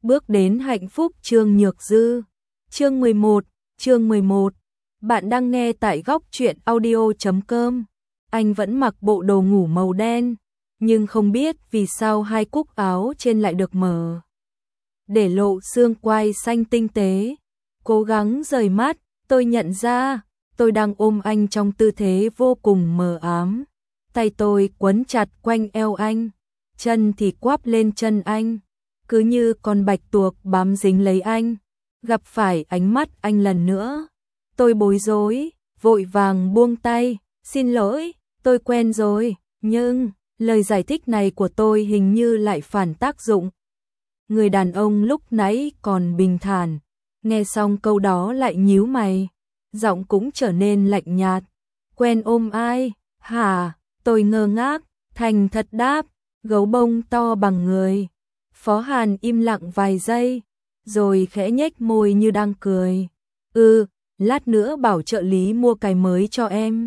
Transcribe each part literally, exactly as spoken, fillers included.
Bước đến hạnh phúc Trương Nhược Dư. Chương mười một, chương mười một. Bạn đang nghe tại góc truyện audio chấm com. Anh vẫn mặc bộ đồ ngủ màu đen, nhưng không biết vì sao hai cúc áo trên lại được mở, để lộ xương quai xanh tinh tế. Cố gắng rời mắt, tôi nhận ra tôi đang ôm anh trong tư thế vô cùng mờ ám. Tay tôi quấn chặt quanh eo anh, chân thì quắp lên chân anh, cứ như con bạch tuộc bám dính lấy anh. Gặp phải ánh mắt anh lần nữa, tôi bối rối, vội vàng buông tay. Xin lỗi, tôi quen rồi. Nhưng lời giải thích này của tôi hình như lại phản tác dụng. Người đàn ông lúc nãy còn bình thản, nghe xong câu đó lại nhíu mày, giọng cũng trở nên lạnh nhạt. Quen ôm ai? Hả? Tôi ngơ ngác, thành thật đáp, gấu bông to bằng người. Phó Hàn im lặng vài giây, rồi khẽ nhếch môi như đang cười. Ừ, lát nữa bảo trợ lý mua cái mới cho em.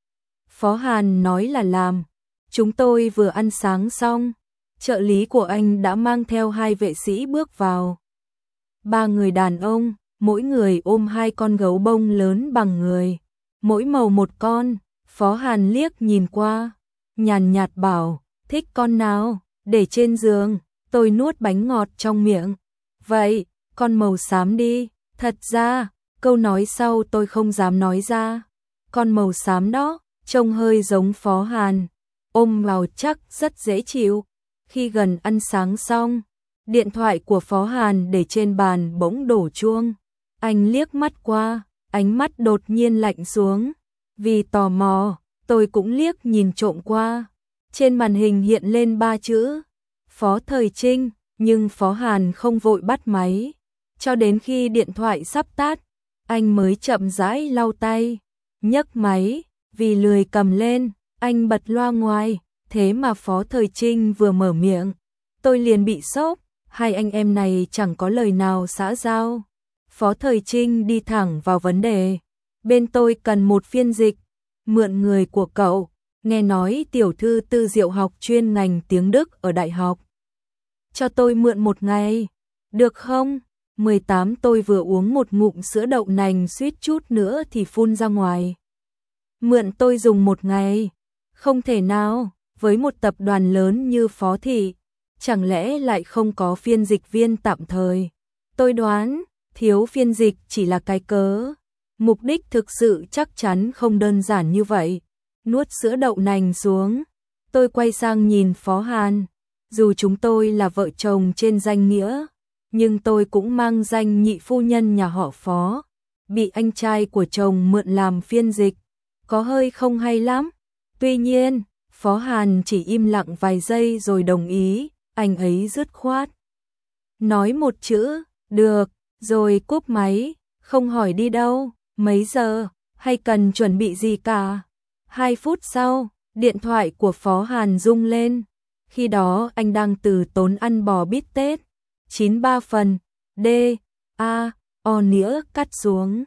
Phó Hàn nói là làm. Chúng tôi vừa ăn sáng xong, trợ lý của anh đã mang theo hai vệ sĩ bước vào. Ba người đàn ông, mỗi người ôm hai con gấu bông lớn bằng người, mỗi màu một con. Phó Hàn liếc nhìn qua, nhàn nhạt bảo, thích con nào, để trên giường. Tôi nuốt bánh ngọt trong miệng. Vậy, con màu xám đi. Thật ra, câu nói sau tôi không dám nói ra. Con màu xám đó, trông hơi giống Phó Hàn, ôm vào chắc rất dễ chịu. Khi gần ăn sáng xong, điện thoại của Phó Hàn để trên bàn bỗng đổ chuông. Anh liếc mắt qua, ánh mắt đột nhiên lạnh xuống. Vì tò mò, tôi cũng liếc nhìn trộm qua. Trên màn hình hiện lên ba chữ Phó Thời Trinh, nhưng Phó Hàn không vội bắt máy. Cho đến khi điện thoại sắp tắt, anh mới chậm rãi lau tay, nhấc máy. Vì lười cầm lên, anh bật loa ngoài. Thế mà Phó Thời Trinh vừa mở miệng, tôi liền bị sốc. Hai anh em này chẳng có lời nào xã giao. Phó Thời Trinh đi thẳng vào vấn đề. Bên tôi cần một phiên dịch, mượn người của cậu. Nghe nói tiểu thư Tư Diệu học chuyên ngành tiếng Đức ở đại học. Cho tôi mượn một ngày, được không? mười tám tôi vừa uống một ngụm sữa đậu nành suýt chút nữa thì phun ra ngoài. Mượn tôi dùng một ngày? Không thể nào, với một tập đoàn lớn như Phó Thị, chẳng lẽ lại không có phiên dịch viên tạm thời? Tôi đoán, thiếu phiên dịch chỉ là cái cớ. Mục đích thực sự chắc chắn không đơn giản như vậy. Nuốt sữa đậu nành xuống, tôi quay sang nhìn Phó Hàn. Dù chúng tôi là vợ chồng trên danh nghĩa, nhưng tôi cũng mang danh nhị phu nhân nhà họ Phó. Bị anh trai của chồng mượn làm phiên dịch, có hơi không hay lắm. Tuy nhiên, Phó Hàn chỉ im lặng vài giây rồi đồng ý. Anh ấy dứt khoát nói một chữ, được, rồi cúp máy. Không hỏi đi đâu, mấy giờ, hay cần chuẩn bị gì cả. Hai phút sau, điện thoại của Phó Hàn rung lên. Khi đó anh đang từ tốn ăn bò bít tết chín mươi ba phần D A O nĩa cắt xuống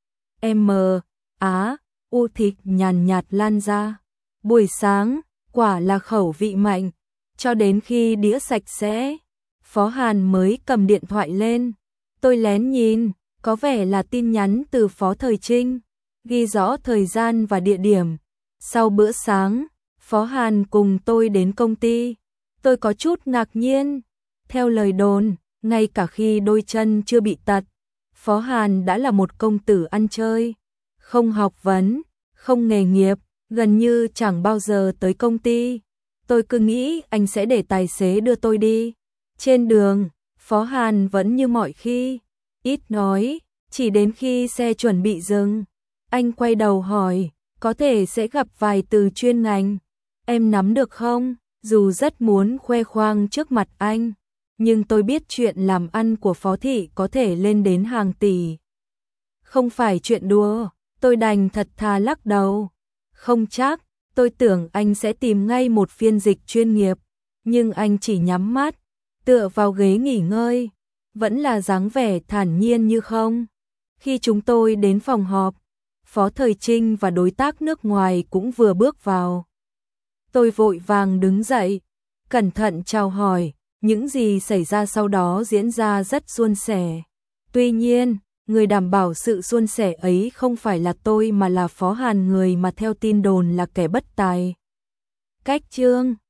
M Á U thịt nhàn nhạt lan ra. Buổi sáng, quả là khẩu vị mạnh. Cho đến khi đĩa sạch sẽ, Phó Hàn mới cầm điện thoại lên. Tôi lén nhìn, có vẻ là tin nhắn từ Phó Thời Trinh, ghi rõ thời gian và địa điểm. Sau bữa sáng, Phó Hàn cùng tôi đến công ty. Tôi có chút ngạc nhiên. Theo lời đồn, ngay cả khi đôi chân chưa bị tật, Phó Hàn đã là một công tử ăn chơi, không học vấn, không nghề nghiệp, gần như chẳng bao giờ tới công ty. Tôi cứ nghĩ anh sẽ để tài xế đưa tôi đi. Trên đường, Phó Hàn vẫn như mọi khi, ít nói, chỉ đến khi xe chuẩn bị dừng, anh quay đầu hỏi, có thể sẽ gặp vài từ chuyên ngành, em nắm được không? Dù rất muốn khoe khoang trước mặt anh, nhưng tôi biết chuyện làm ăn của Phó Thị có thể lên đến hàng tỷ. Không phải chuyện đùa, tôi đành thật thà lắc đầu. Không chắc, tôi tưởng anh sẽ tìm ngay một phiên dịch chuyên nghiệp, nhưng anh chỉ nhắm mắt, tựa vào ghế nghỉ ngơi, vẫn là dáng vẻ thản nhiên như không. Khi chúng tôi đến phòng họp, Phó Thời Trinh và đối tác nước ngoài cũng vừa bước vào. Tôi vội vàng đứng dậy, cẩn thận chào hỏi, Những gì xảy ra sau đó diễn ra rất suôn sẻ. Tuy nhiên, người đảm bảo sự suôn sẻ ấy không phải là tôi mà là Phó Hàn, người mà theo tin đồn là kẻ bất tài. Cách chương